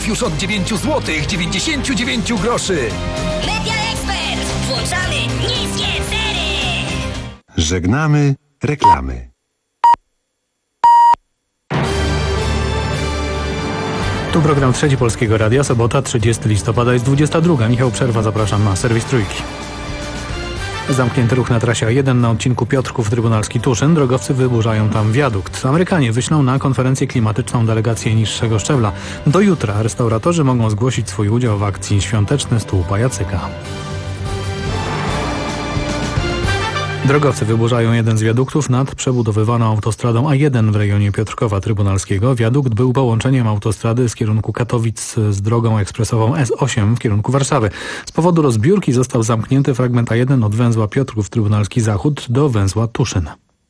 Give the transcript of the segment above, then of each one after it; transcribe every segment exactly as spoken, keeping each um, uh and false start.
wiaduktów już od dziewięć złotych dziewięćdziesiąt dziewięć groszy. Media Expert. Włączamy niskie ceny. Żegnamy reklamy. Tu program Trzeci Polskiego Radia, sobota, trzydziestego listopada, jest dwudziesta druga. Michał Przerwa, zapraszam na serwis Trójki. Zamknięty ruch na trasie A jeden na odcinku Piotrków Trybunalski Tuszyn. Drogowcy wyburzają tam wiadukt. Amerykanie wyślą na konferencję klimatyczną delegację niższego szczebla. Do jutra restauratorzy mogą zgłosić swój udział w akcji Świąteczny Stół Pajacyka. Drogowcy wyburzają jeden z wiaduktów nad przebudowywaną autostradą A jeden w rejonie Piotrkowa Trybunalskiego. Wiadukt był połączeniem autostrady z kierunku Katowic z drogą ekspresową S osiem w kierunku Warszawy. Z powodu rozbiórki został zamknięty fragment A jeden od węzła Piotrków Trybunalski Zachód do węzła Tuszyn.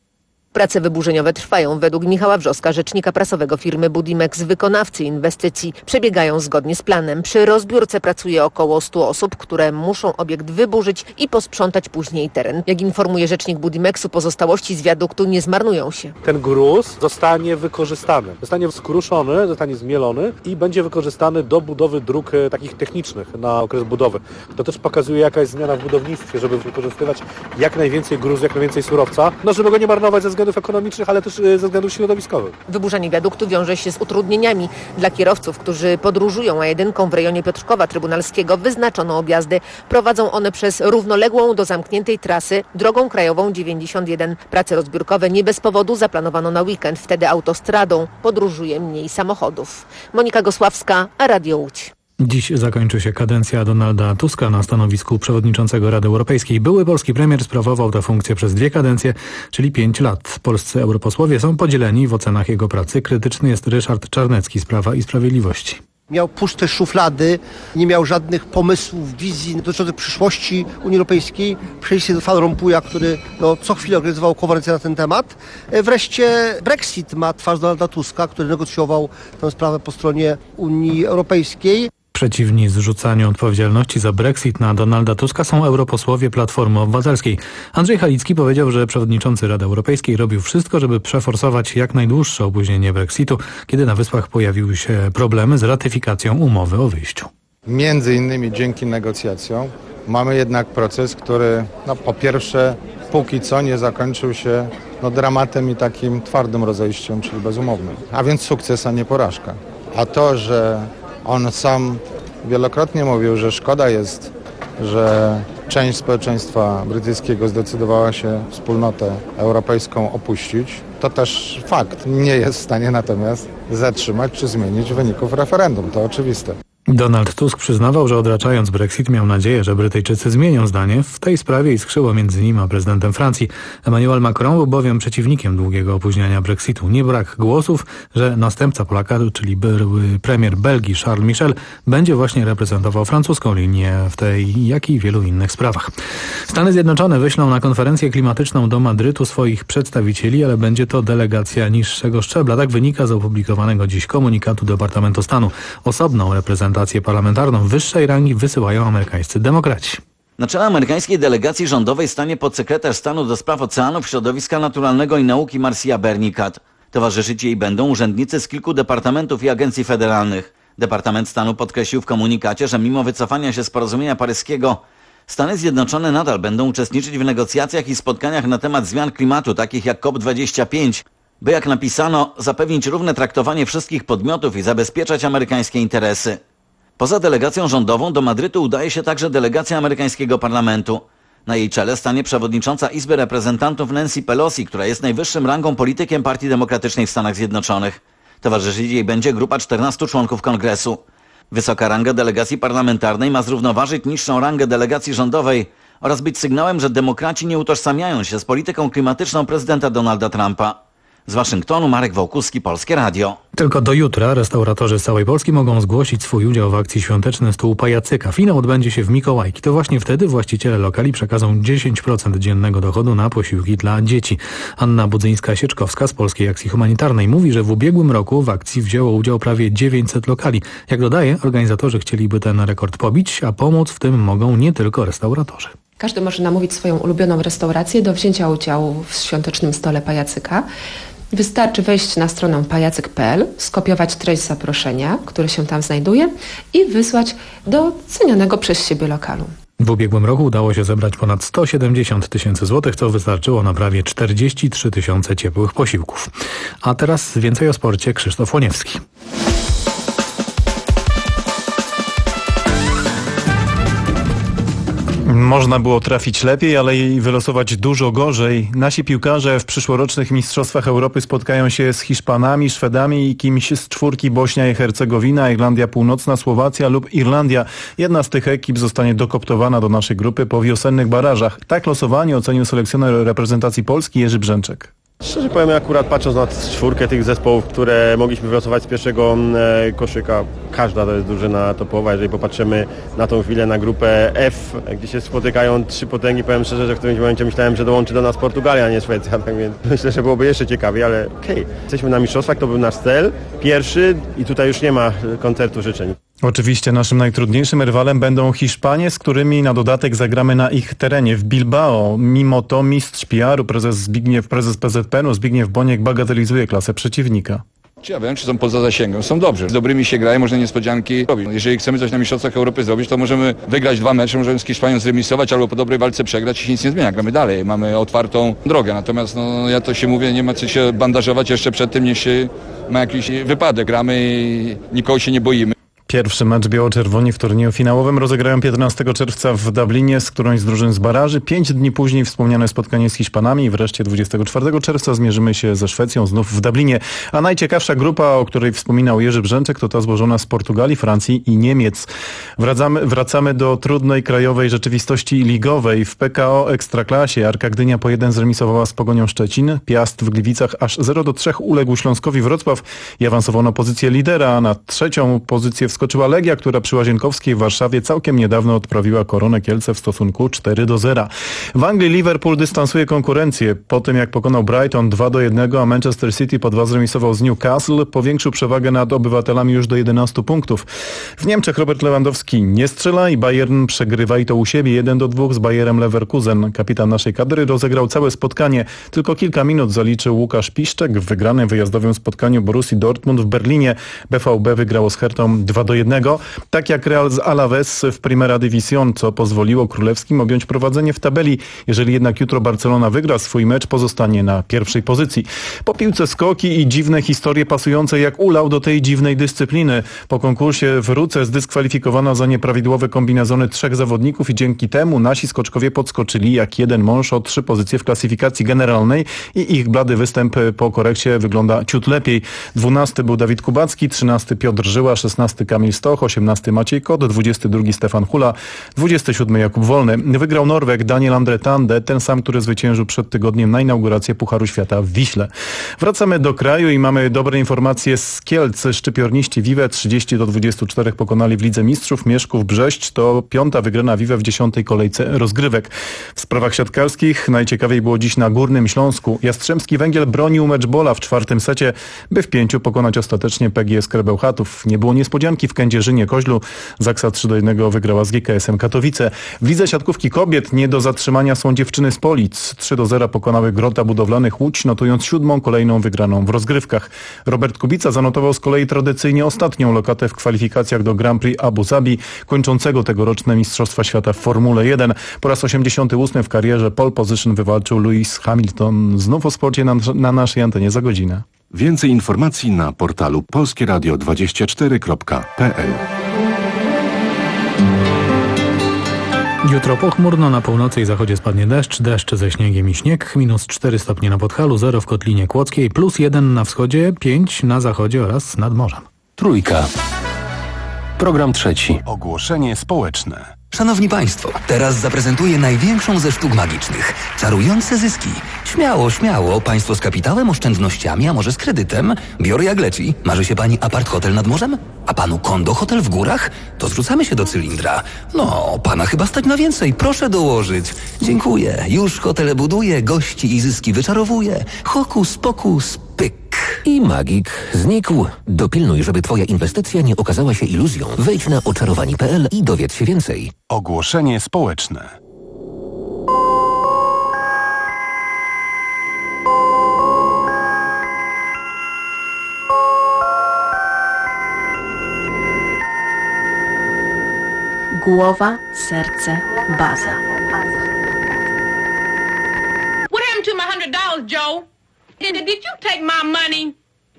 Prace wyburzeniowe trwają. Według Michała Wrzoska, rzecznika prasowego firmy Budimex, wykonawcy inwestycji przebiegają zgodnie z planem. Przy rozbiórce pracuje około stu osób, które muszą obiekt wyburzyć i posprzątać później teren. Jak informuje rzecznik Budimexu, pozostałości z wiaduktu nie zmarnują się. Ten gruz zostanie wykorzystany, zostanie skruszony, zostanie zmielony i będzie wykorzystany do budowy dróg takich technicznych na okres budowy. To też pokazuje, jaka jest zmiana w budownictwie, żeby wykorzystywać jak najwięcej gruzu, jak najwięcej surowca, no żeby go nie marnować ze względów ekonomicznych, ale też ze względów środowiskowych. Wyburzanie wiaduktu wiąże się z utrudnieniami. Dla kierowców, którzy podróżują A jeden w rejonie Piotrkowa Trybunalskiego, wyznaczono objazdy. Prowadzą one przez równoległą do zamkniętej trasy drogą krajową dziewięćdziesiąt jeden. Prace rozbiórkowe nie bez powodu zaplanowano na weekend. Wtedy autostradą podróżuje mniej samochodów. Monika Gosławska, Radio Łódź. Dziś zakończy się kadencja Donalda Tuska na stanowisku przewodniczącego Rady Europejskiej. Były polski premier sprawował tę funkcję przez dwie kadencje, czyli pięć lat. Polscy europosłowie są podzieleni w ocenach jego pracy. Krytyczny jest Ryszard Czarnecki z Prawa i Sprawiedliwości. Miał puste szuflady, nie miał żadnych pomysłów, wizji dotyczących przyszłości Unii Europejskiej. Przejście do Van Rompuya, który no, co chwilę organizował konferencję na ten temat. Wreszcie Brexit ma twarz Donalda Tuska, który negocjował tę sprawę po stronie Unii Europejskiej. Przeciwni zrzucaniu odpowiedzialności za Brexit na Donalda Tuska są europosłowie Platformy Obywatelskiej. Andrzej Halicki powiedział, że przewodniczący Rady Europejskiej robił wszystko, żeby przeforsować jak najdłuższe opóźnienie Brexitu, kiedy na Wyspach pojawiły się problemy z ratyfikacją umowy o wyjściu. Między innymi dzięki negocjacjom mamy jednak proces, który no, po pierwsze póki co nie zakończył się no, dramatem i takim twardym rozejściem, czyli bezumownym. A więc sukces, a nie porażka. A to, że on sam wielokrotnie mówił, że szkoda jest, że część społeczeństwa brytyjskiego zdecydowała się wspólnotę europejską opuścić. To też fakt. Nie jest w stanie natomiast zatrzymać czy zmienić wyników referendum. To oczywiste. Donald Tusk przyznawał, że odraczając Brexit miał nadzieję, że Brytyjczycy zmienią zdanie. W tej sprawie iskrzyło między nim a prezydentem Francji. Emmanuel Macron był bowiem przeciwnikiem długiego opóźniania Brexitu. Nie brak głosów, że następca Polaka, czyli były premier Belgii Charles Michel, będzie właśnie reprezentował francuską linię w tej, jak i wielu innych sprawach. Stany Zjednoczone wyślą na konferencję klimatyczną do Madrytu swoich przedstawicieli, ale będzie to delegacja niższego szczebla. Tak wynika z opublikowanego dziś komunikatu Departamentu Stanu. Osobną reprezentację parlamentarną wyższej rangi wysyłają amerykańscy demokraci. Na czele amerykańskiej delegacji rządowej stanie podsekretarz stanu do spraw oceanów, środowiska naturalnego i nauki Marcia Bernicat. Towarzyszyć jej będą urzędnicy z kilku departamentów i agencji federalnych. Departament Stanu podkreślił w komunikacie, że mimo wycofania się z porozumienia paryskiego, Stany Zjednoczone nadal będą uczestniczyć w negocjacjach i spotkaniach na temat zmian klimatu, takich jak COP dwadzieścia pięć, by, jak napisano, zapewnić równe traktowanie wszystkich podmiotów i zabezpieczać amerykańskie interesy. Poza delegacją rządową do Madrytu udaje się także delegacja amerykańskiego parlamentu. Na jej czele stanie przewodnicząca Izby Reprezentantów Nancy Pelosi, która jest najwyższym rangą politykiem Partii Demokratycznej w Stanach Zjednoczonych. Towarzyszyć jej będzie grupa czternastu członków kongresu. Wysoka ranga delegacji parlamentarnej ma zrównoważyć niższą rangę delegacji rządowej oraz być sygnałem, że demokraci nie utożsamiają się z polityką klimatyczną prezydenta Donalda Trumpa. Z Waszyngtonu Marek Wołkuski, Polskie Radio. Tylko do jutra restauratorzy z całej Polski mogą zgłosić swój udział w akcji Świąteczny Stół Pajacyka. Finał odbędzie się w Mikołajki. To właśnie wtedy właściciele lokali przekazą dziesięć procent dziennego dochodu na posiłki dla dzieci. Anna Budzyńska-Sieczkowska z Polskiej Akcji Humanitarnej mówi, że w ubiegłym roku w akcji wzięło udział prawie dziewięćset lokali. Jak dodaje, organizatorzy chcieliby ten rekord pobić, a pomóc w tym mogą nie tylko restauratorzy. Każdy może namówić swoją ulubioną restaurację do wzięcia udziału w Świątecznym Stole Pajacyka. Wystarczy wejść na stronę pajacyk kropka p l, skopiować treść zaproszenia, które się tam znajduje i wysłać do cenionego przez siebie lokalu. W ubiegłym roku udało się zebrać ponad sto siedemdziesiąt tysięcy złotych, co wystarczyło na prawie czterdzieści trzy tysiące ciepłych posiłków. A teraz więcej o sporcie. Krzysztof Łoniewski. Można było trafić lepiej, ale i wylosować dużo gorzej. Nasi piłkarze w przyszłorocznych Mistrzostwach Europy spotkają się z Hiszpanami, Szwedami i kimś z czwórki Bośnia i Hercegowina, Irlandia Północna, Słowacja lub Irlandia. Jedna z tych ekip zostanie dokoptowana do naszej grupy po wiosennych barażach. Tak losowanie ocenił selekcjoner reprezentacji Polski Jerzy Brzęczek. Szczerze powiem, akurat patrząc na czwórkę tych zespołów, które mogliśmy wylosować z pierwszego e, koszyka, każda to jest drużyna topowa. Jeżeli popatrzymy na tą chwilę na grupę F, gdzie się spotykają trzy potęgi, powiem szczerze, że w którymś momencie myślałem, że dołączy do nas Portugalia, a nie Szwecja, tak więc myślę, że byłoby jeszcze ciekawiej, ale okej. Okay. Jesteśmy na mistrzostwach, to był nasz cel, pierwszy i tutaj już nie ma koncertu życzeń. Oczywiście naszym najtrudniejszym rywalem będą Hiszpanie, z którymi na dodatek zagramy na ich terenie w Bilbao. Mimo to mistrz P R u, prezes Zbigniew, prezes P Z P N u Zbigniew Boniek bagatelizuje klasę przeciwnika. Czy ja wiem, czy są poza zasięgiem? Są dobrzy. Z dobrymi się grają, można niespodzianki robić. Jeżeli chcemy coś na Mistrzostwach Europy zrobić, to możemy wygrać dwa mecze, możemy z Hiszpanią zremisować albo po dobrej walce przegrać i się nic nie zmienia. Gramy dalej, mamy otwartą drogę. Natomiast no, ja to się mówię, nie ma co się bandażować jeszcze przed tym, niż się ma jakiś wypadek. Gramy i nikogo się nie boimy. Pierwszy mecz biało-czerwoni w turnieju finałowym rozegrają piętnastego czerwca w Dublinie z którąś z drużyn z baraży. Pięć dni później wspomniane spotkanie z Hiszpanami i wreszcie dwudziestego czwartego czerwca zmierzymy się ze Szwecją znów w Dublinie. A najciekawsza grupa, o której wspominał Jerzy Brzęczek, to ta złożona z Portugalii, Francji i Niemiec. Wracamy, wracamy do trudnej krajowej rzeczywistości ligowej. W P K O Ekstraklasie Arka Gdynia po jeden zremisowała z Pogonią Szczecin. Piast w Gliwicach aż zero do trzech uległ Śląskowi Wrocław i awansował na pozycję lidera, a na trzecią pozycję w skoczyła Legia, która przy Łazienkowskiej w Warszawie całkiem niedawno odprawiła Koronę Kielce w stosunku cztery do zera. W Anglii Liverpool dystansuje konkurencję. Po tym jak pokonał Brighton dwa do jednego, a Manchester City po dwa zremisował z Newcastle, powiększył przewagę nad obywatelami już do jedenastu punktów. W Niemczech Robert Lewandowski nie strzela i Bayern przegrywa i to u siebie jeden do dwóch z Bayerem Leverkusen. Kapitan naszej kadry rozegrał całe spotkanie. Tylko kilka minut zaliczył Łukasz Piszczek w wygranym wyjazdowym spotkaniu Borussii Dortmund w Berlinie. B V B wygrało z Hertą dwa do jednego, tak jak Real z Alaves w Primera División, co pozwoliło królewskim objąć prowadzenie w tabeli. Jeżeli jednak jutro Barcelona wygra swój mecz, pozostanie na pierwszej pozycji. Po piłce skoki i dziwne historie pasujące jak ulał do tej dziwnej dyscypliny. Po konkursie w Ruce zdyskwalifikowano za nieprawidłowe kombinezony trzech zawodników i dzięki temu nasi skoczkowie podskoczyli jak jeden mąż o trzy pozycje w klasyfikacji generalnej i ich blady występ po korekcie wygląda ciut lepiej. Dwunasty był Dawid Kubacki, trzynasty Piotr Żyła, szesnasty Kamil Stoch, osiemnasty Maciej Kot, dwudziesty drugi Stefan Hula, dwudziesty siódmy Jakub Wolny. Wygrał Norweg Daniel Andretande, ten sam, który zwyciężył przed tygodniem na inaugurację Pucharu Świata w Wiśle. Wracamy do kraju i mamy dobre informacje z Kielc. Szczypiorniści Vive trzydzieści do dwudziestu czterech pokonali w Lidze Mistrzów Mieszków Brześć. To piąta wygrana Vive w dziesiątej kolejce rozgrywek. W sprawach siatkarskich najciekawiej było dziś na Górnym Śląsku. Jastrzębski Węgiel bronił meczbola w czwartym secie, by w pięciu pokonać ostatecznie P G S Krebełchatów. Nie było niespodzianki w Kędzierzynie Koźlu. Zaksa trzy do jednego wygrała z G K S-em Katowice. W lidze siatkówki kobiet nie do zatrzymania są dziewczyny z Polic. trzy do zera pokonały Grota Budowlanych Łódź, notując siódmą kolejną wygraną w rozgrywkach. Robert Kubica zanotował z kolei tradycyjnie ostatnią lokatę w kwalifikacjach do Grand Prix Abu Zabi, kończącego tegoroczne Mistrzostwa Świata w Formule jeden. Po raz osiemdziesiąty ósmy w karierze pole position wywalczył Lewis Hamilton. Znów o sporcie na, na naszej antenie za godzinę. Więcej informacji na portalu polskie radio dwadzieścia cztery kropka p l. Jutro pochmurno, na północy i zachodzie spadnie deszcz, deszcz ze śniegiem i śnieg, minus cztery stopnie na Podhalu, zero w Kotlinie Kłodzkiej, plus jeden na wschodzie, pięć na zachodzie oraz nad morzem. Trójka. Program trzeci. Ogłoszenie społeczne. Szanowni Państwo, teraz zaprezentuję największą ze sztuk magicznych. Czarujące zyski. Śmiało, śmiało. Państwo z kapitałem, oszczędnościami, a może z kredytem. Biorę jak leci. Marzy się Pani apart hotel nad morzem? A Panu kondo hotel w górach? To zrzucamy się do cylindra. No, Pana chyba stać na więcej. Proszę dołożyć. Dziękuję. Już hotele buduję, gości i zyski wyczarowuję. Hokus pokus, pyk. I magik znikł. Dopilnuj, żeby Twoja inwestycja nie okazała się iluzją. Wejdź na oczarowani kropka p l i dowiedz się więcej. Ogłoszenie społeczne. Głowa, serce, baza. What happened to my hundred dollars, Joe? Did, did you take my money?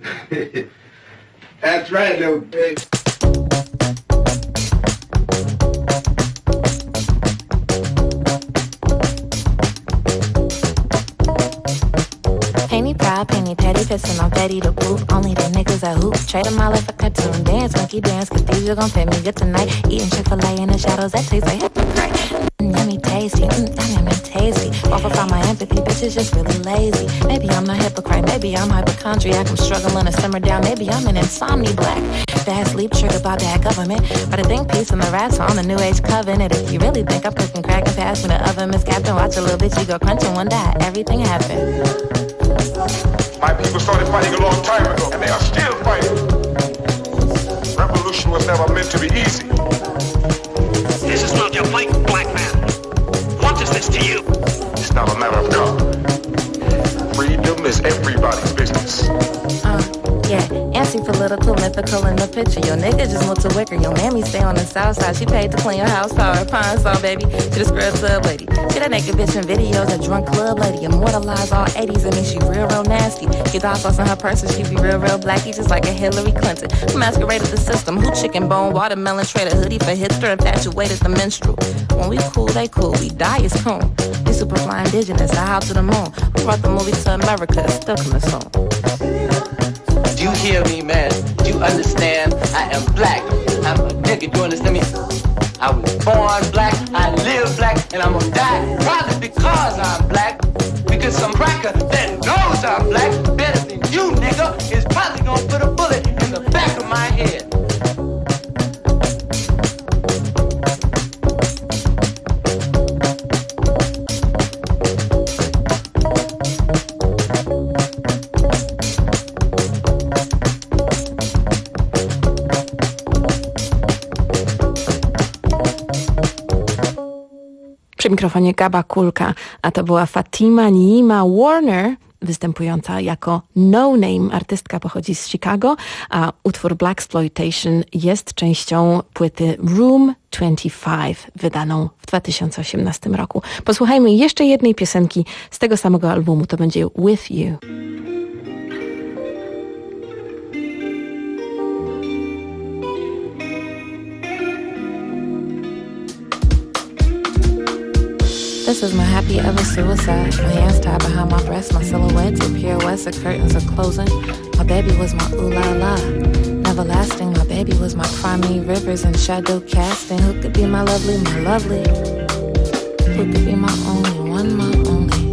That's right, little pig. Penny proud, penny petty, pissin' on Betty the Boop. Only the niggas that hoop. Trade them all like a cartoon. Dance, monkey dance, cause these you gon' pay me good tonight. Eating Chick-fil-A in the shadows, that tastes like hypocrite. Mm, yummy tasty, mm, yummy, yummy tasty. Off of all my empathy, bitches just really lazy. Maybe I'm not hypocrite, maybe I'm hypochondriac. I'm struggling to simmer down, maybe I'm an insomni black. Bad sleep triggered by bad government. But I think peace and the rats are on the new age covenant. If you really think I'm cooking crack and pass me the oven, Miss Captain, watch a little bitch, you go crunch and one die. Everything happened. My people started fighting a long time ago, and they are still fighting. Revolution was never meant to be easy. This is not your fight, black man. What is this to you? It's not a matter of color. Freedom is everybody's business. Uh, yeah, anti-political, mythical in the picture. Your nigga just moved to Wicker. Your mammy stay on the south side. She paid to clean your house, power, pine saw, baby. She the scrub club lady. She that naked bitch in videos, a drunk club lady. Immortalized all eighties, and then she real, real nasty. Get dog sauce in her purse, and she be real, real blacky, just like a Hillary Clinton. Masqueraded the system, who chicken bone, watermelon, traded hoodie for hipster, infatuated the minstrel. When we cool, they cool. We die is cool. We super fly indigenous, I hop to the moon. We brought the movie to America, it's still coming soon. You hear me, man? You understand? I am black. I'm a nigga, you understand me? I was born black, I live black, and I'm gonna die probably because I'm black. Because some cracker that knows I'm black better than you, nigga, is probably gonna put a bullet in the back of my head. Przy mikrofonie Gaba Kulka, a to była Fatima Niima Warner, występująca jako No Name. Artystka pochodzi z Chicago, a utwór Blaxploitation jest częścią płyty Room dwadzieścia pięć, wydaną w dwa tysiące osiemnastym roku. Posłuchajmy jeszcze jednej piosenki z tego samego albumu, to będzie With You. This is my happy ever suicide. My hands tied behind my breast, my silhouette to pirouettes, the curtains are closing. My baby was my ooh la la, everlasting. My baby was my crimey rivers and shadow casting. Who could be my lovely, my lovely? Who could be my only one, my only?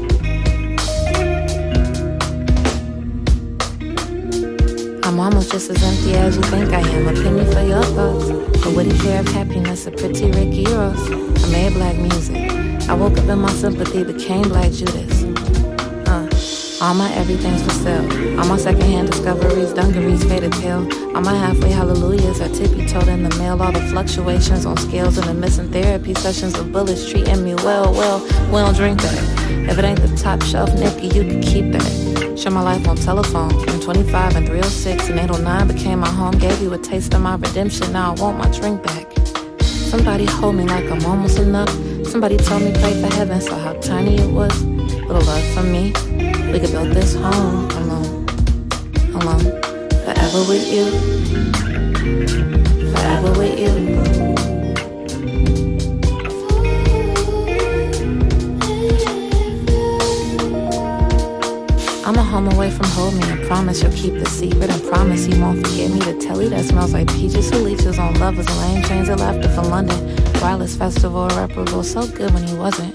I'm almost just as empty as you think I am. A penny for your thoughts, a witty pair of happiness, a pretty Ricky Ross. I made black music. I woke up and my sympathy became Black Judas. Uh, all my everything's for sale. All my secondhand discoveries, dungarees, faded pale. All my halfway hallelujahs are tippy-toed in the mail. All the fluctuations on scales and the missing therapy sessions of bullets treating me well, well. We don't drink that. If it ain't the top shelf, Nicky, you can keep that. Share my life on telephone. I'm twenty-five and three oh six and eight oh nine became my home. Gave you a taste of my redemption. Now I want my drink back. Somebody hold me like I'm almost enough. Somebody told me pray for heaven, saw how tiny it was. Little love from me. We could build this home alone, alone. Forever with you. Forever with you. I'm a home away from home, me. I promise you'll keep the secret, and promise you won't forget me to tell you that smells like peaches. Who leeches on lovers, lane trains and laughter for London. Wireless festival, irreparable, so good when he wasn't.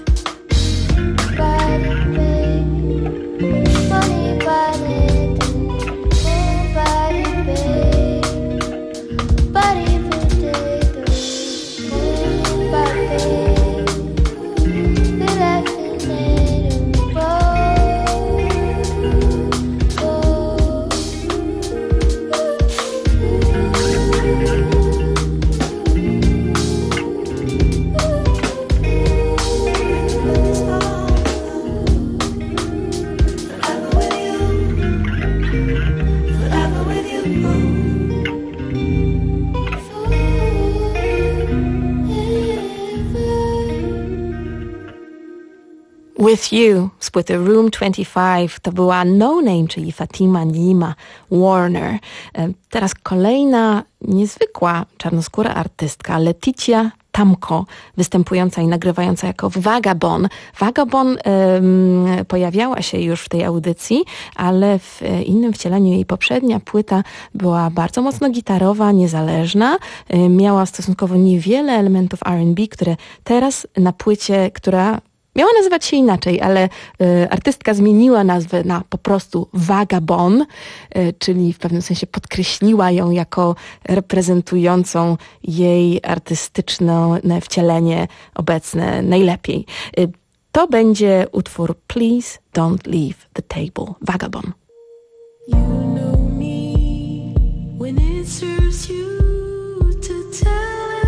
With You z płyty Room dwadzieścia pięć to była No Name, czyli Fatima Nima Warner. Teraz kolejna niezwykła czarnoskóra artystka, Leticia Tamko, występująca i nagrywająca jako Vagabond. Vagabond um, pojawiała się już w tej audycji, ale w innym wcieleniu. Jej poprzednia płyta była bardzo mocno gitarowa, niezależna. Miała stosunkowo niewiele elementów R and B, które teraz na płycie, która miała nazywać się inaczej, ale y, artystka zmieniła nazwę na po prostu Vagabond, y, czyli w pewnym sensie podkreśliła ją jako reprezentującą jej artystyczne wcielenie obecne najlepiej. Y, to będzie utwór Please Don't Leave the Table, Vagabond. You know me when it serves you to tell.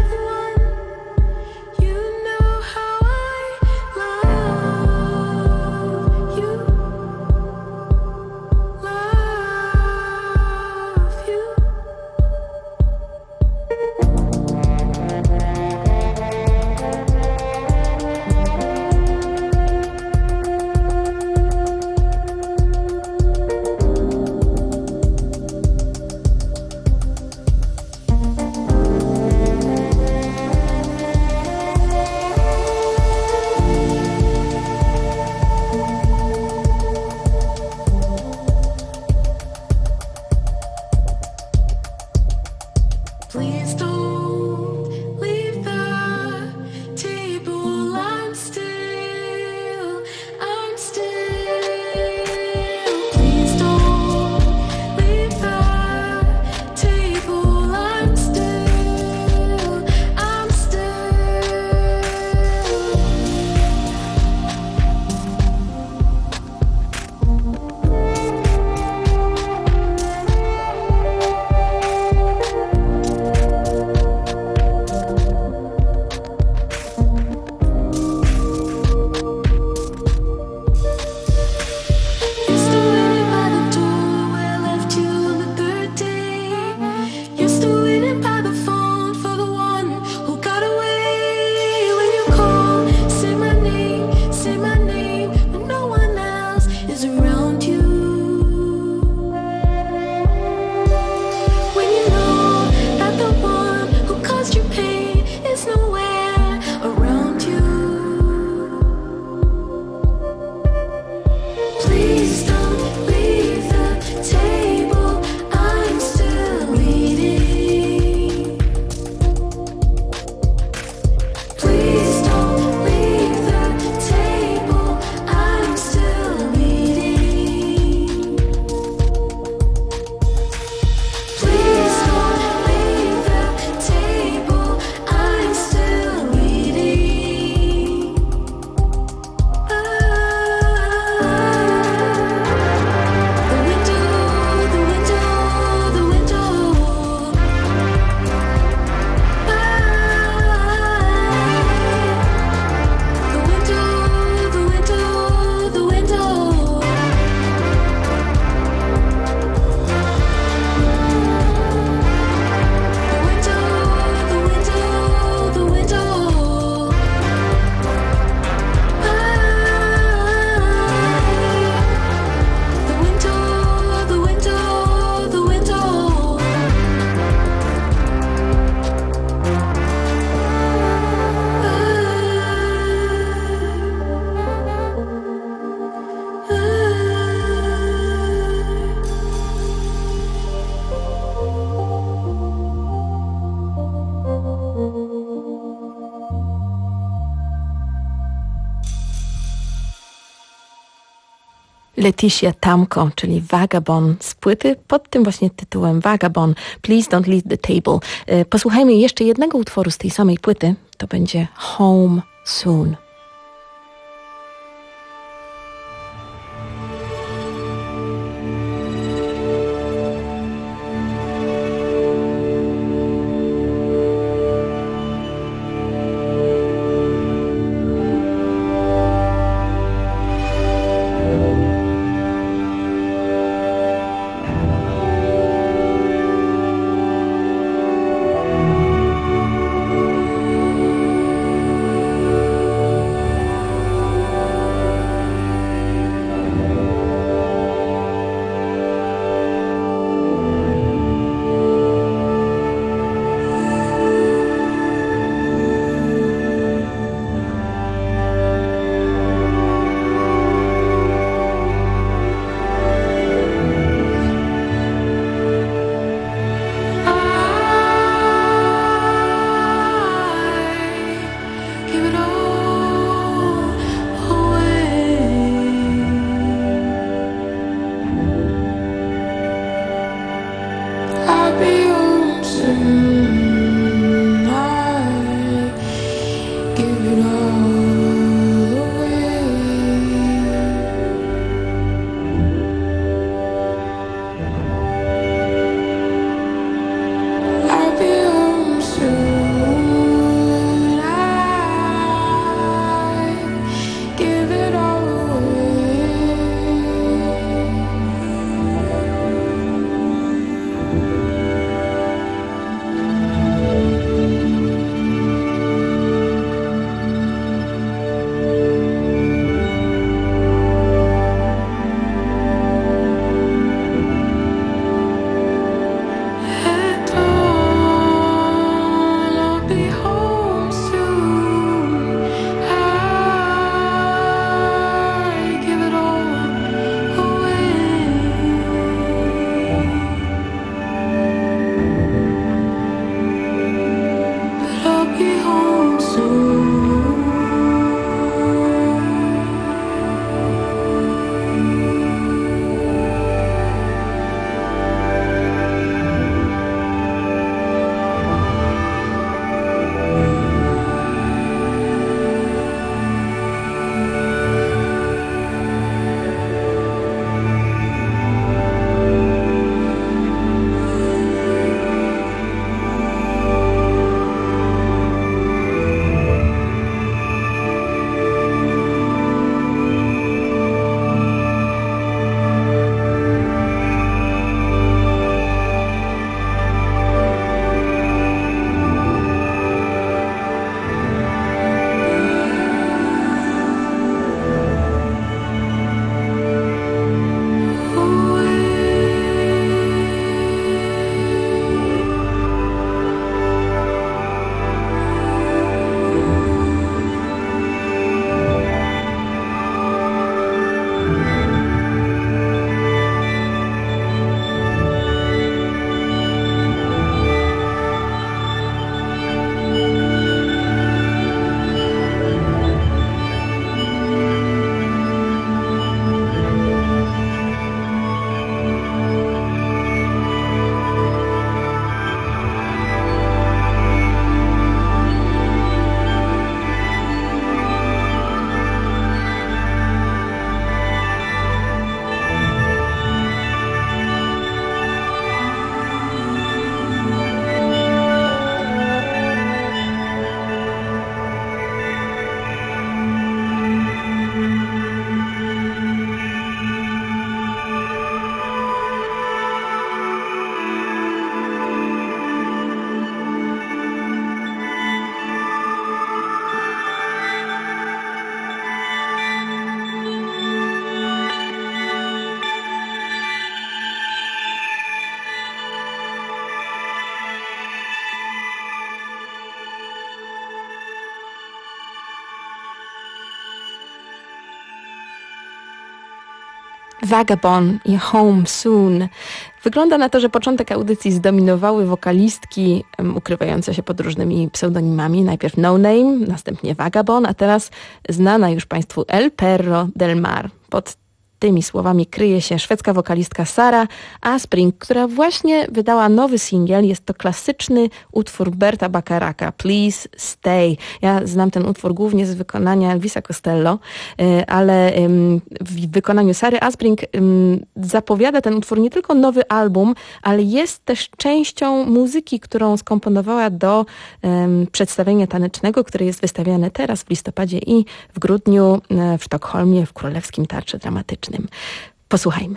Leticia Tamko, czyli Vagabond z płyty pod tym właśnie tytułem Vagabond, Please Don't Leave the Table. Posłuchajmy jeszcze jednego utworu z tej samej płyty, to będzie Home Soon. Vagabond i Home Soon. Wygląda na to, że początek audycji zdominowały wokalistki um, ukrywające się pod różnymi pseudonimami. Najpierw No Name, następnie Vagabond, a teraz znana już Państwu El Perro del Mar. Pod tymi słowami kryje się szwedzka wokalistka Sara Aspring, która właśnie wydała nowy singiel. Jest to klasyczny utwór Berta Bacharaka, Please Stay. Ja znam ten utwór głównie z wykonania Elvisa Costello, ale w wykonaniu Sary Aspring zapowiada ten utwór nie tylko nowy album, ale jest też częścią muzyki, którą skomponowała do przedstawienia tanecznego, które jest wystawiane teraz w listopadzie i w grudniu w Sztokholmie w Królewskim Teatrze Dramatycznym. Posłuchajmy.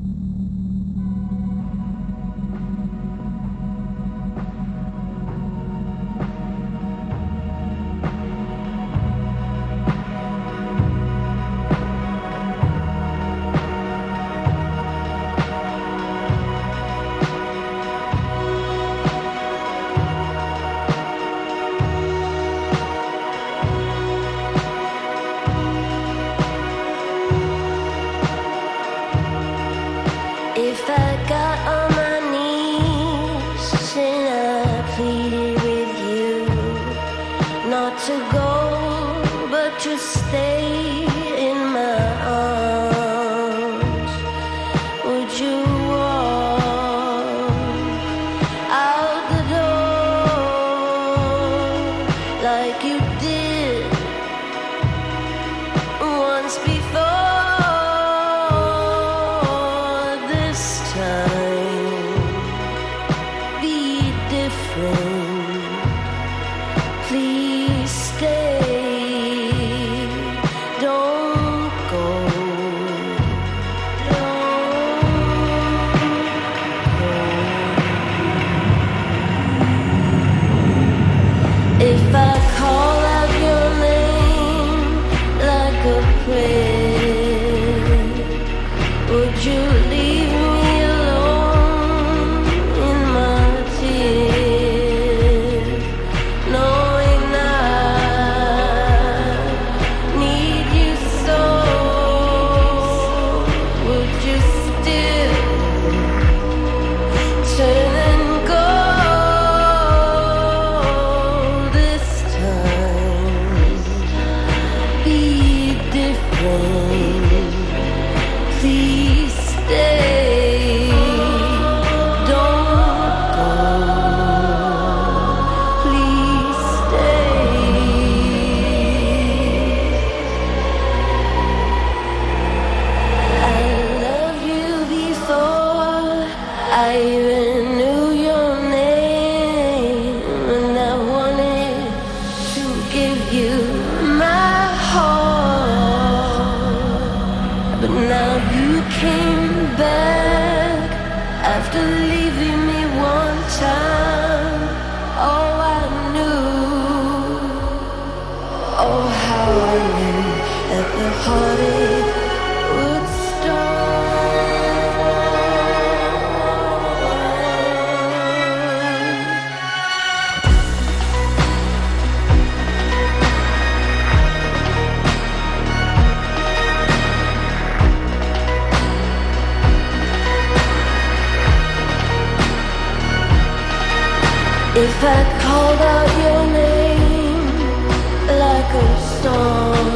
If I called out your name like a song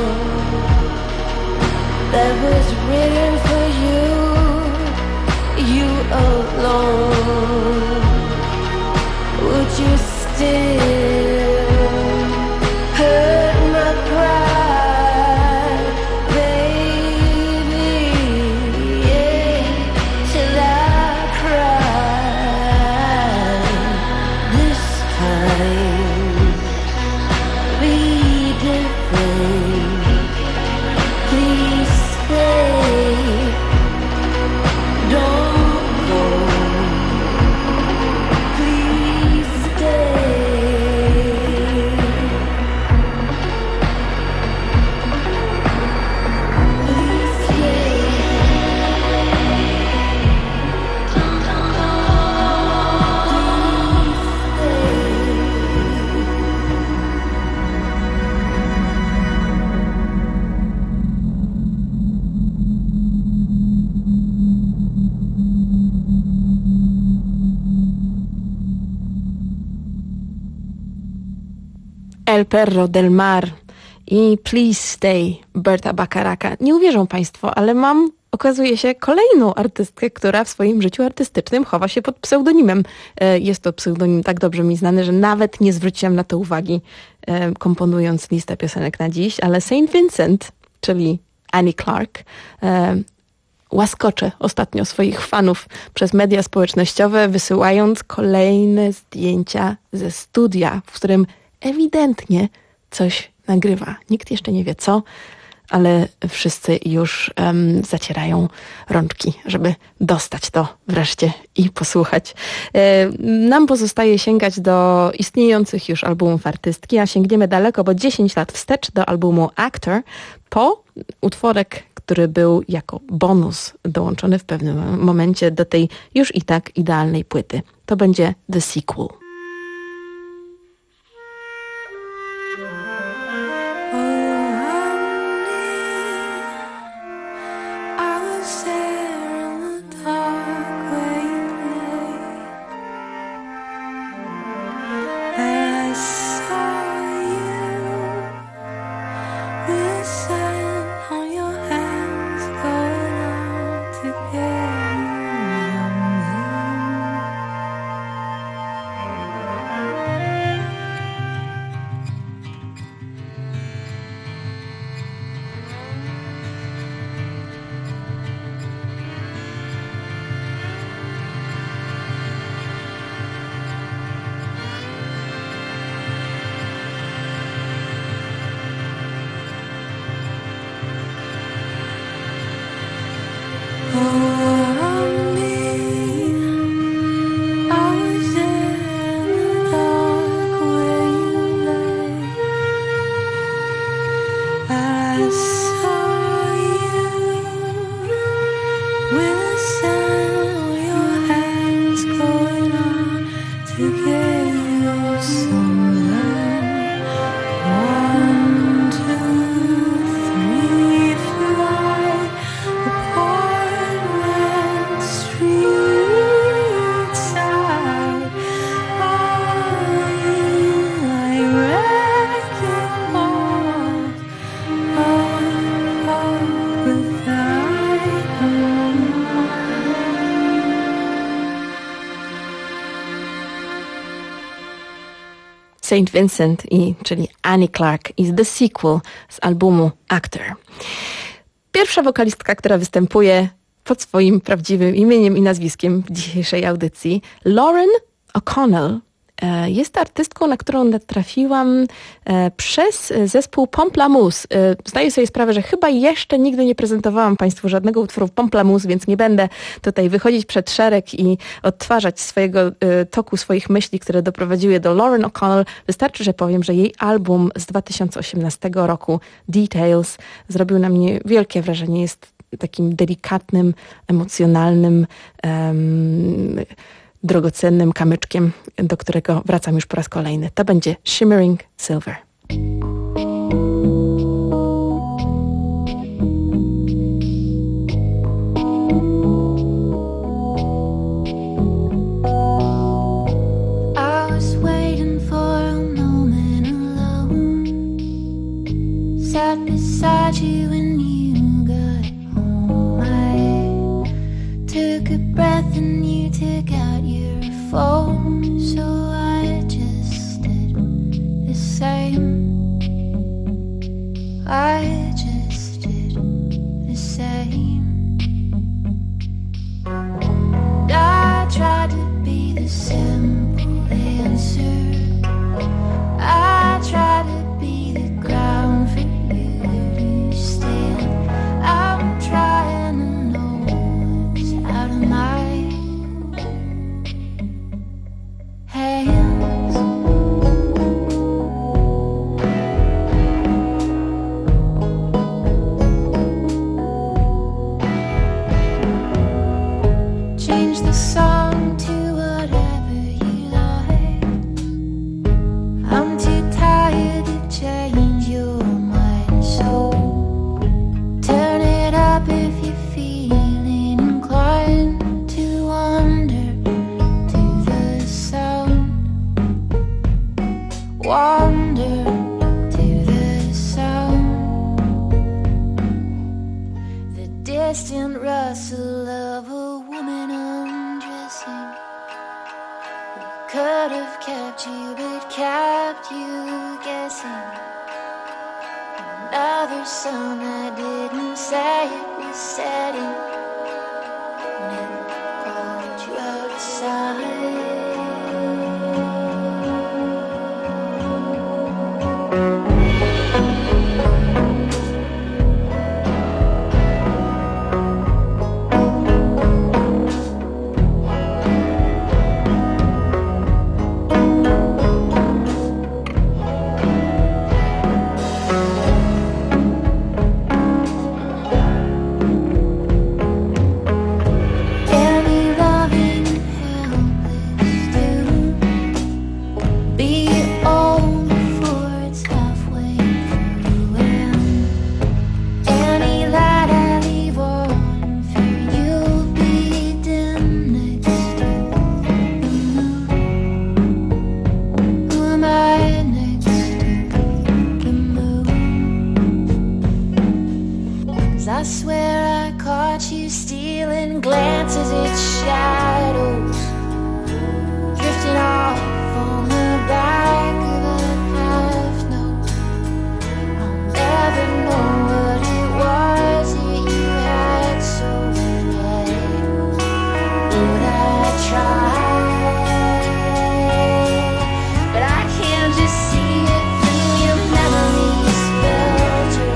that was written for you, you alone, would you still hurt my pride, baby? Yeah, till I cry this time. El Perro del Mar i Please Stay Berta Bacharaka. Nie uwierzą Państwo, ale mam, okazuje się, kolejną artystkę, która w swoim życiu artystycznym chowa się pod pseudonimem. Jest to pseudonim tak dobrze mi znany, że nawet nie zwróciłam na to uwagi, komponując listę piosenek na dziś, ale Saint Vincent, czyli Annie Clark, łaskocze ostatnio swoich fanów przez media społecznościowe, wysyłając kolejne zdjęcia ze studia, w którym ewidentnie coś nagrywa. Nikt jeszcze nie wie co, ale wszyscy już um, zacierają rączki, żeby dostać to wreszcie i posłuchać. E, nam pozostaje sięgać do istniejących już albumów artystki, a sięgniemy daleko, bo dziesięć lat wstecz do albumu Actor, po utworek, który był jako bonus dołączony w pewnym momencie do tej już i tak idealnej płyty. To będzie The Sequel. Saint Vincent, i, czyli Annie Clark i The Sequel z albumu Actor. Pierwsza wokalistka, która występuje pod swoim prawdziwym imieniem i nazwiskiem w dzisiejszej audycji, Lauren O'Connell, jest artystką, na którą natrafiłam przez zespół Pomplamoose. Zdaję sobie sprawę, że chyba jeszcze nigdy nie prezentowałam Państwu żadnego utworu Pomplamoose, więc nie będę tutaj wychodzić przed szereg i odtwarzać swojego toku, swoich myśli, które doprowadziły do Lauren O'Connell. Wystarczy, że powiem, że jej album z dwa tysiące osiemnastego roku, Details, zrobił na mnie wielkie wrażenie. Jest takim delikatnym, emocjonalnym, um, drogocennym kamyczkiem, do którego wracam już po raz kolejny. To będzie Shimmering Silver. I was waiting for a moment alone. Sat beside you when you got home. I took a breath and you took out your phone, so I just did the same. I just did the same. I tried to be the simple answer. I tried to be the ground for you to stand. I'm trying to know what's out of my hands. Change the song to whatever you like. I'm too tired to change your mind, so turn it up if you're feeling inclined to wander to the sound. Wander distant rustle of a woman undressing. We could have kept you, but kept you guessing. Another song that didn't say it was setting. Never called you outside. I swear I caught you stealing glances at shadows, drifting off on the back of a half note. I'll never know what it was that you had so bad. Would I try? But I can't just see it through your memories filter.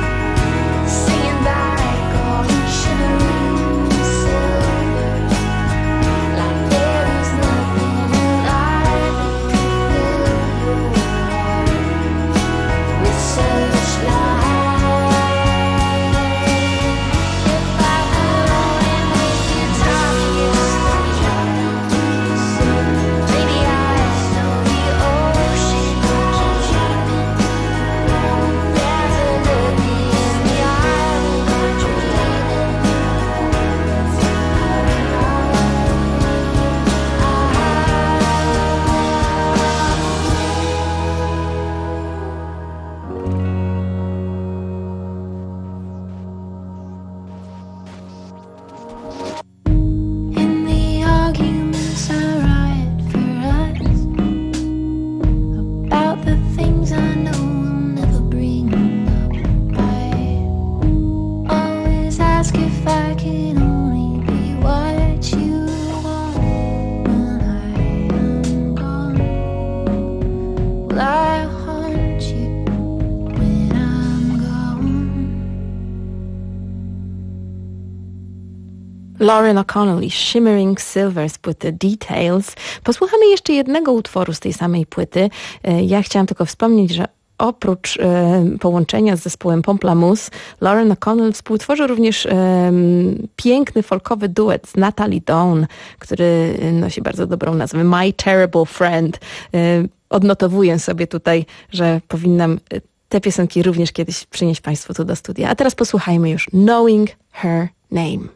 Lauren O'Connell i Shimmering Silver z płyty Details. Posłuchamy jeszcze jednego utworu z tej samej płyty. Ja chciałam tylko wspomnieć, że oprócz e, połączenia z zespołem Pomplamoose, Lauren O'Connell współtworzy również e, piękny folkowy duet z Natalie Dawn, który nosi bardzo dobrą nazwę My Terrible Friend. E, odnotowuję sobie tutaj, że powinnam te piosenki również kiedyś przynieść Państwu tu do studia. A teraz posłuchajmy już Knowing Her Name.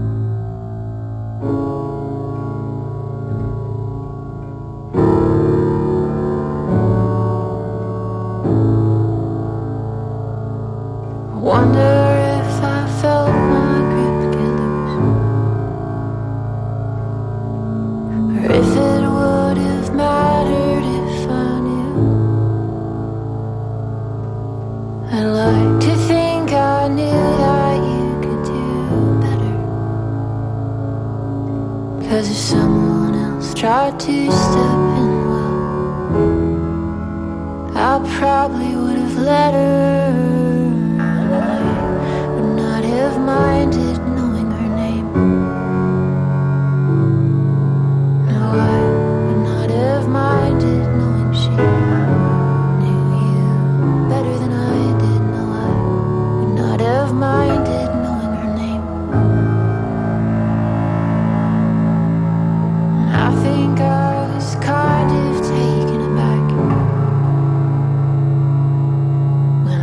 Wonder if I felt my grip get loose, or if it would have mattered if I knew. I'd like to think I knew that you could do better, 'cause if someone else tried to step in, well, I probably would have let her. Have minded knowing her name. No, I would not have minded knowing she knew you better than I did. No, I would not have minded knowing her name. I think I was kind of taken aback when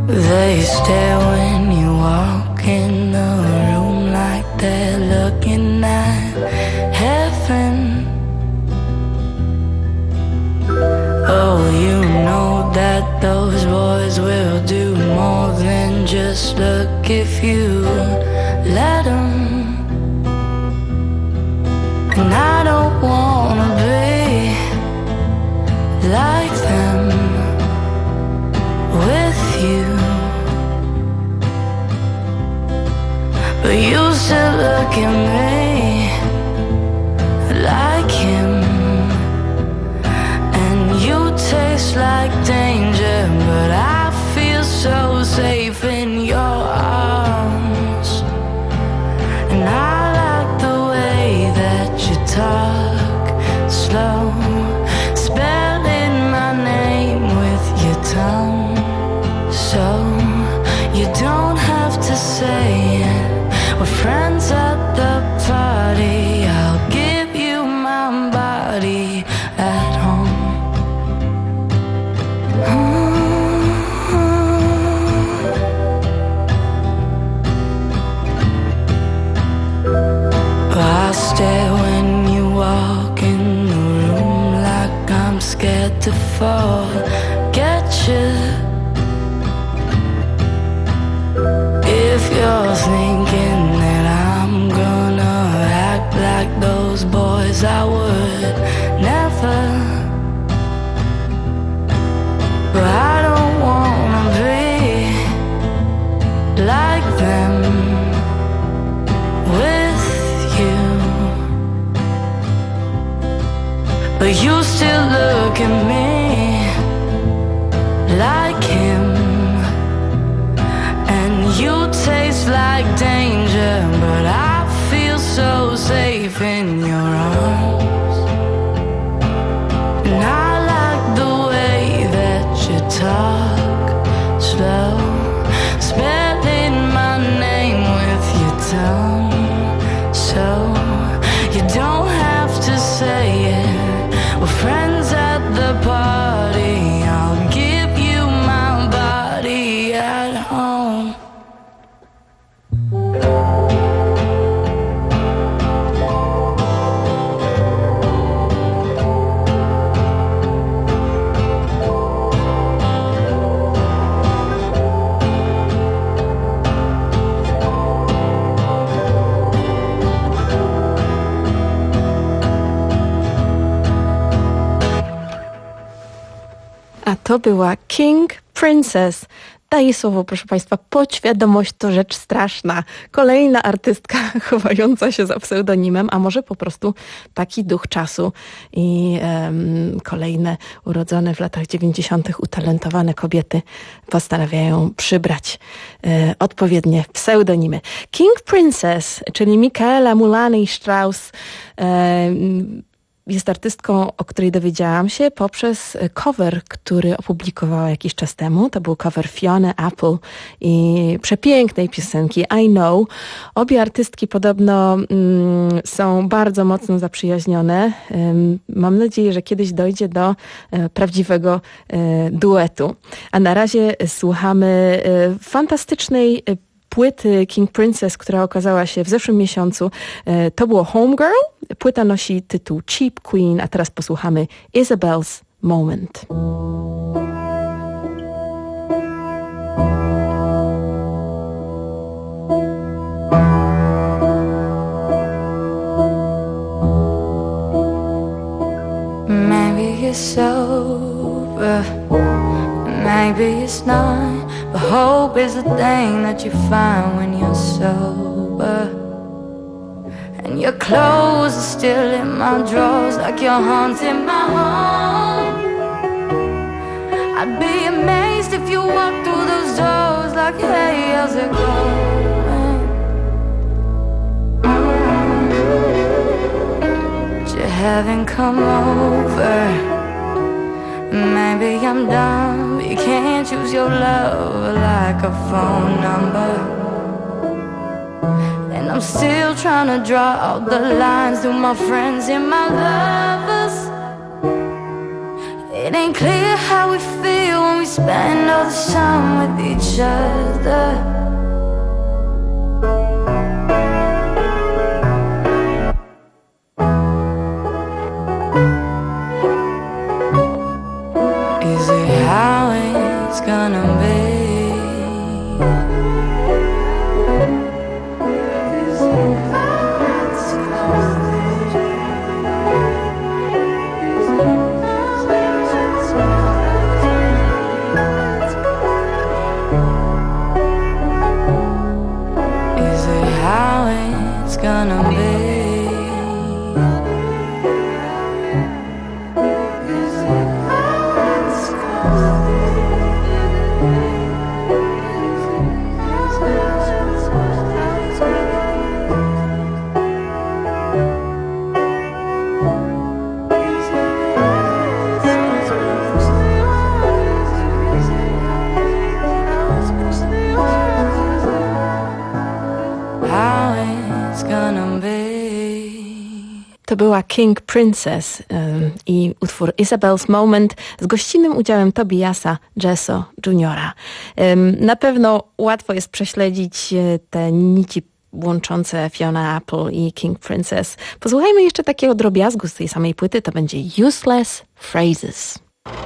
They stare when you walk in the room like they're looking at heaven. Oh, you know that those boys will do more than just look if you let them. And I don't wanna be like them with you, but you still look at me like him. And you taste like danger, but I feel so safe in your arms. And I like the way that you talk slow, spelling my name with your tongue, so you don't have to say it. We're friends at the party. I'll give you my body at home. I stare when you walk in the room like I'm scared to forget you. If you're thinking that I'm gonna act like those boys, I would never. But I don't wanna be like them with you, but you still look at me like him. And you taste like danger, but I feel so safe in your arms. And I like the way that you talk slow, spelling my name with your tongue, so you don't have to say it. We're friends at the party. I'll give you my body at home. A to była King Princess. Daję słowo, proszę Państwa, podświadomość to rzecz straszna. Kolejna artystka chowająca się za pseudonimem, a może po prostu taki duch czasu i um, kolejne urodzone w latach dziewięćdziesiątych utalentowane kobiety postanawiają przybrać e, odpowiednie pseudonimy. King Princess, czyli Michaela Mulany-Strauss, e, jest artystką, o której dowiedziałam się poprzez cover, który opublikowała jakiś czas temu. To był cover Fiona Apple i przepięknej piosenki I Know. Obie artystki podobno mm, są bardzo mocno zaprzyjaźnione. Um, mam nadzieję, że kiedyś dojdzie do e, prawdziwego e, duetu. A na razie słuchamy e, fantastycznej e, płyty King Princess, która okazała się w zeszłym miesiącu. To było Homegirl. Płyta nosi tytuł Cheap Queen, a teraz posłuchamy Isabel's Moment. Maybe you're sober, maybe it's not, but hope is the thing that you find when you're sober. And your clothes are still in my drawers, like you're haunting my home. I'd be amazed if you walked through those doors like, hey, how's it going? But you haven't come over. Maybe I'm dumb, but you can't choose your love like a phone number. And I'm still trying to draw out the lines through my friends and my lovers. It ain't clear how we feel when we spend all the time with each other. Is it how it's gonna be? Gonna be. To była King Princess um, i utwór Isabel's Moment z gościnnym udziałem Tobiasa Jesso juniora Um, na pewno łatwo jest prześledzić te nici łączące Fiona Apple i King Princess. Posłuchajmy jeszcze takiego drobiazgu z tej samej płyty, to będzie Useless Phrases.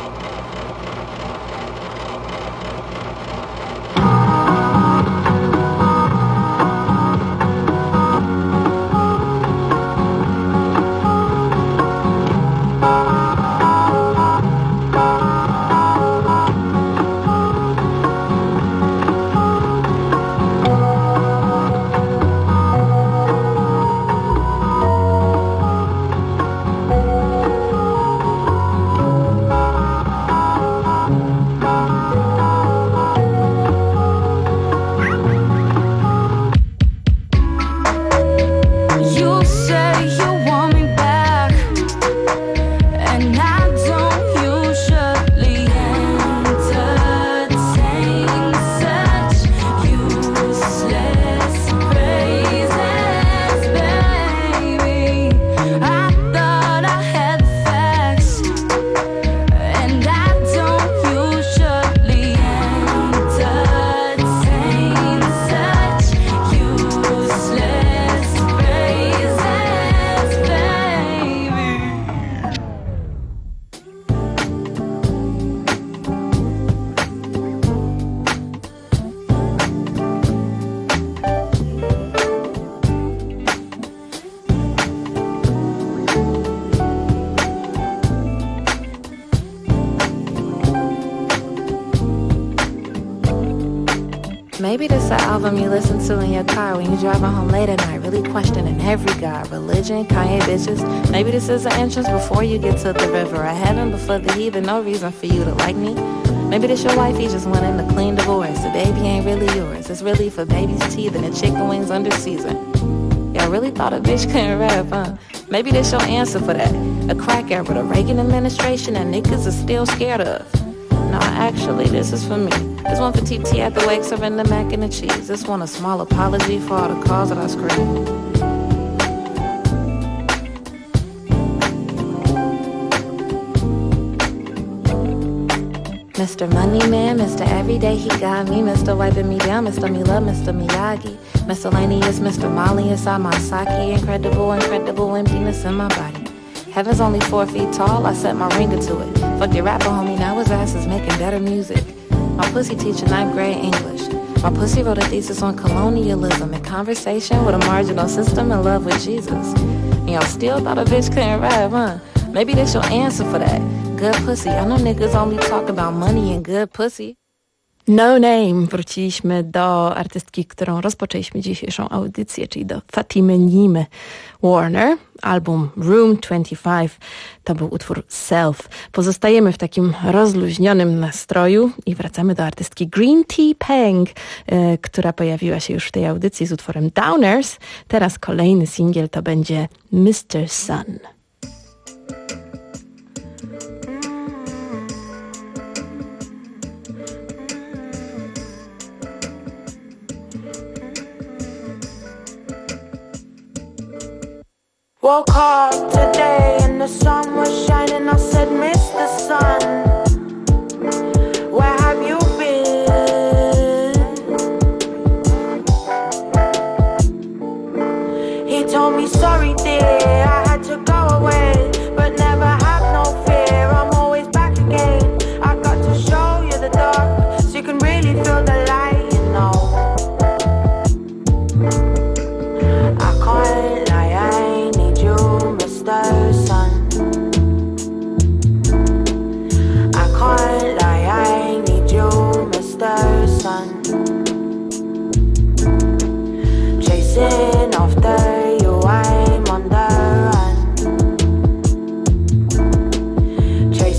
Maybe this is an album you listen to in your car when you're driving home late at night, really questioning every god, religion, Kanye bitches. Maybe this is an entrance before you get to the river of heaven, before the heathen, no reason for you to like me. Maybe this your wifey just wanting a clean divorce. The baby ain't really yours, it's really for baby's teeth and the chicken wings under season. Yeah, I really thought a bitch couldn't rap, huh? Maybe this your answer for that. A crack era, the Reagan administration that niggas are still scared of. No, actually, this is for me. This one for T T at the wake serving the mac and the cheese. This one a small apology for all the calls that I screamed. Mister Money Man, Mister Everyday, he got me. Mister Wiping me down, Mister Me Love, Mister Miyagi. Miscellaneous, Mister Molly inside my sake. Incredible, incredible emptiness in my body. Heaven's only four feet tall, I set my ringer to it. Fuck your rapper, homie, now his ass is making better music. My pussy teacher ninth grade English. My pussy wrote a thesis on colonialism and conversation with a marginal system in love with Jesus. And y'all still thought a bitch couldn't rap, huh? Maybe that's your answer for that. Good pussy. I know niggas only talk about money and good pussy. No Name. Wróciliśmy do artystki, którą rozpoczęliśmy dzisiejszą audycję, czyli do Fatimy Niimy Warner. Album Room dwadzieścia pięć to był utwór Self. Pozostajemy w takim rozluźnionym nastroju i wracamy do artystki Green Tea Peng, yy, która pojawiła się już w tej audycji z utworem Downers. Teraz kolejny singiel to będzie mister Sun. Woke up today and the sun was shining. I said, Mister Sun, where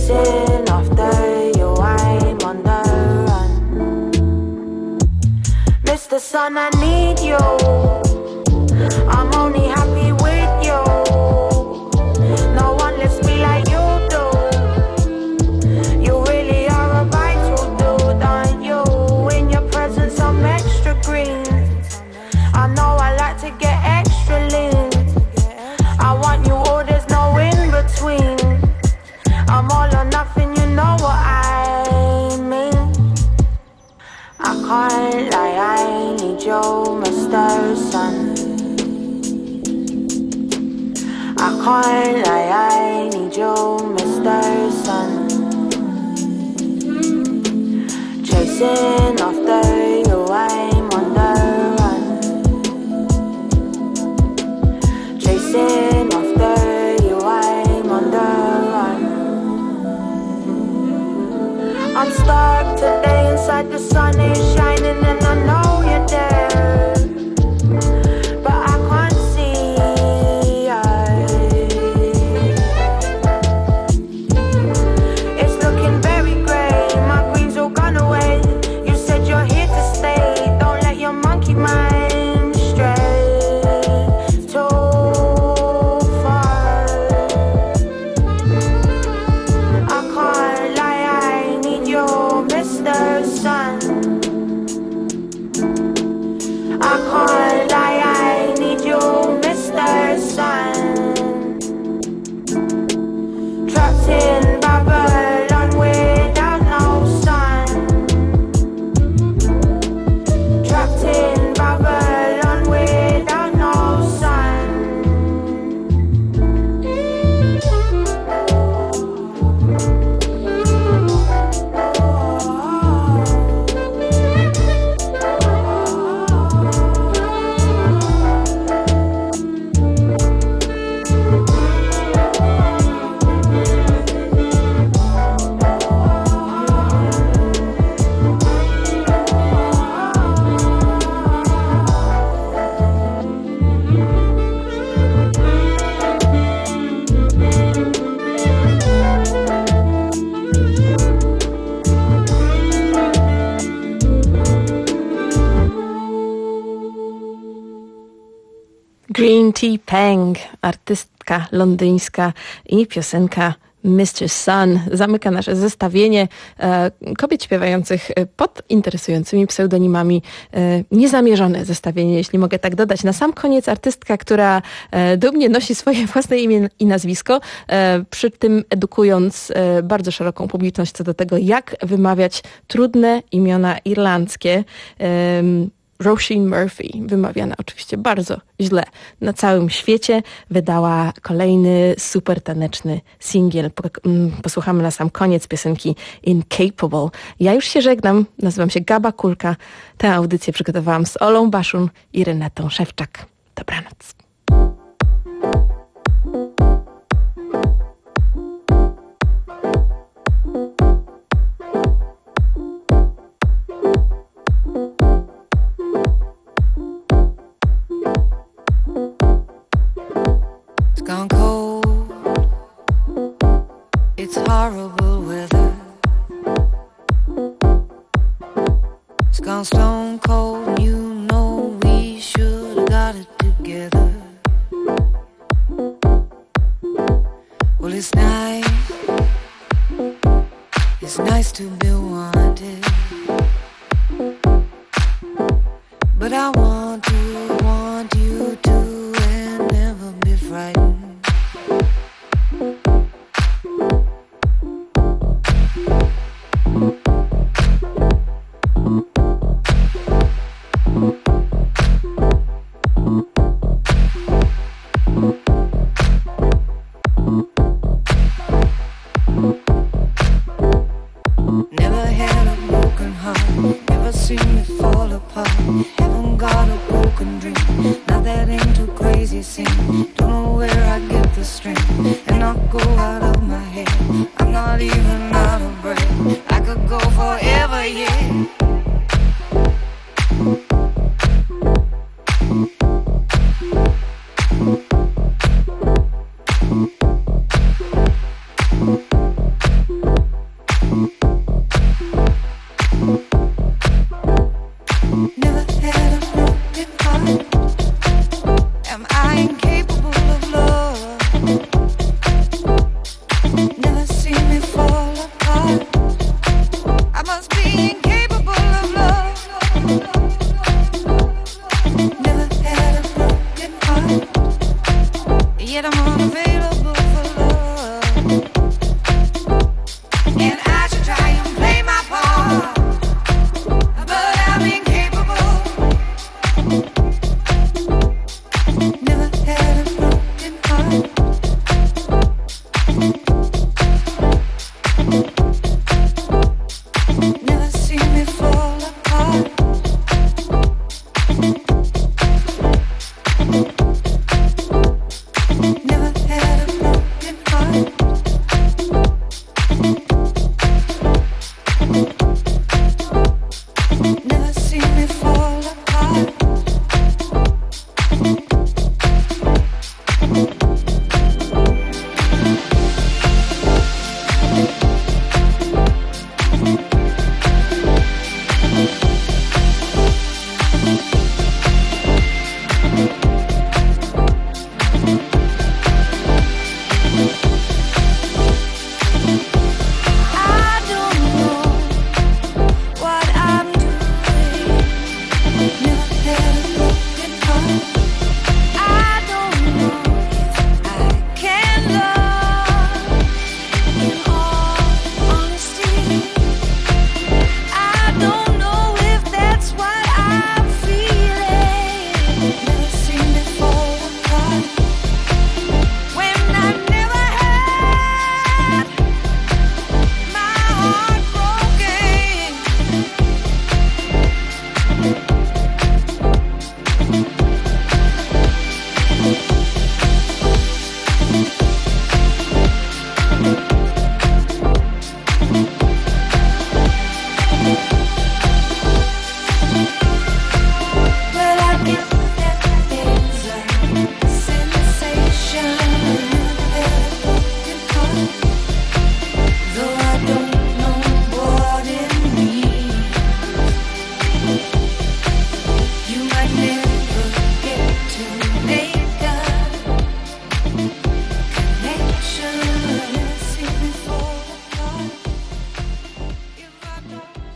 Chasing after you, I'm on the run. Mister Sun, I need you. I'm only happy with you. No one lets me like you do. You really are a vital dude, aren't you? In your presence I'm extra green. I know I like to get extra lean. I want you all, there's no in between. I'm all or nothing, you know what I mean. I can't lie, I need you, Mister Sun. I can't lie, I need you, Mister Sun. Chasing after you, I'm on the run. Chasing after you, I'm on the run. I'm stuck today inside, the sun is shining and I know you're there, but I can't see it. It's looking very grey, my green's all gone away. You said you're here to stay, don't let your monkey mind stray too far. I can't lie, I need you, Mister Sun. I can't lie, I need you, Mister Sun. Trapped in Babylon without no sun. Trapped in Babylon without no sun. Green Tea Peng, artystka londyńska i piosenka mister Sun zamyka nasze zestawienie e, kobiet śpiewających pod interesującymi pseudonimami. E, niezamierzone zestawienie, jeśli mogę tak dodać. Na sam koniec artystka, która e, dumnie nosi swoje własne imię i nazwisko, e, przy tym edukując e, bardzo szeroką publiczność co do tego, jak wymawiać trudne imiona irlandzkie. E, Roisin Murphy, wymawiana oczywiście bardzo źle na całym świecie, wydała kolejny super taneczny singiel. Posłuchamy na sam koniec piosenki Incapable. Ja już się żegnam, nazywam się Gaba Kulka. Tę audycję przygotowałam z Olą Baszun i Renatą Szewczak. Dobranoc. Gone cold, it's horrible weather. It's gone stone cold, you know we should have got it together. Well, it's nice, it's nice to be wanted, but I want to, want you to, and never be frightened. Never had a broken heart, never seen it fall apart. Haven't got a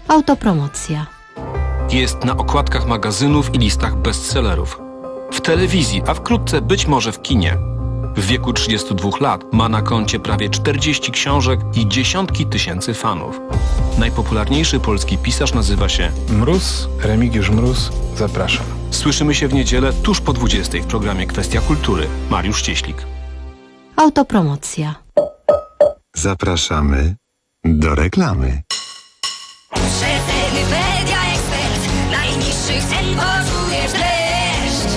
Autopromocja. Jest na okładkach magazynów i listach bestsellerów. W telewizji, a wkrótce być może w kinie. W wieku trzydziestu dwóch lat ma na koncie prawie czterdzieści książek i dziesiątki tysięcy fanów. Najpopularniejszy polski pisarz nazywa się Mróz, Remigiusz Mróz, zapraszam. Słyszymy się w niedzielę tuż po dwudziestej w programie Kwestia Kultury. Mariusz Cieślik. Autopromocja. Zapraszamy do reklamy. Rzetelny Media Expert. Najniższych cen poczujesz dreszcz.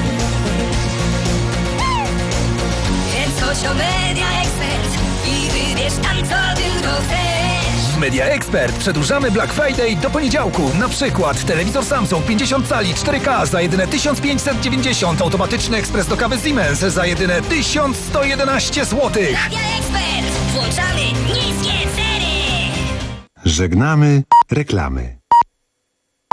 Więc chodź o Media Expert i wybierz tam, co tylko chcesz. W Media Expert przedłużamy Black Friday do poniedziałku. Na przykład telewizor Samsung pięćdziesiąt cali cztery K za jedyne tysiąc pięćset dziewięćdziesiąt, automatyczny ekspres do kawy Siemens za jedyne tysiąc sto jedenaście złotych. Media Expert. Włączamy niskie ceny. Żegnamy reklamy.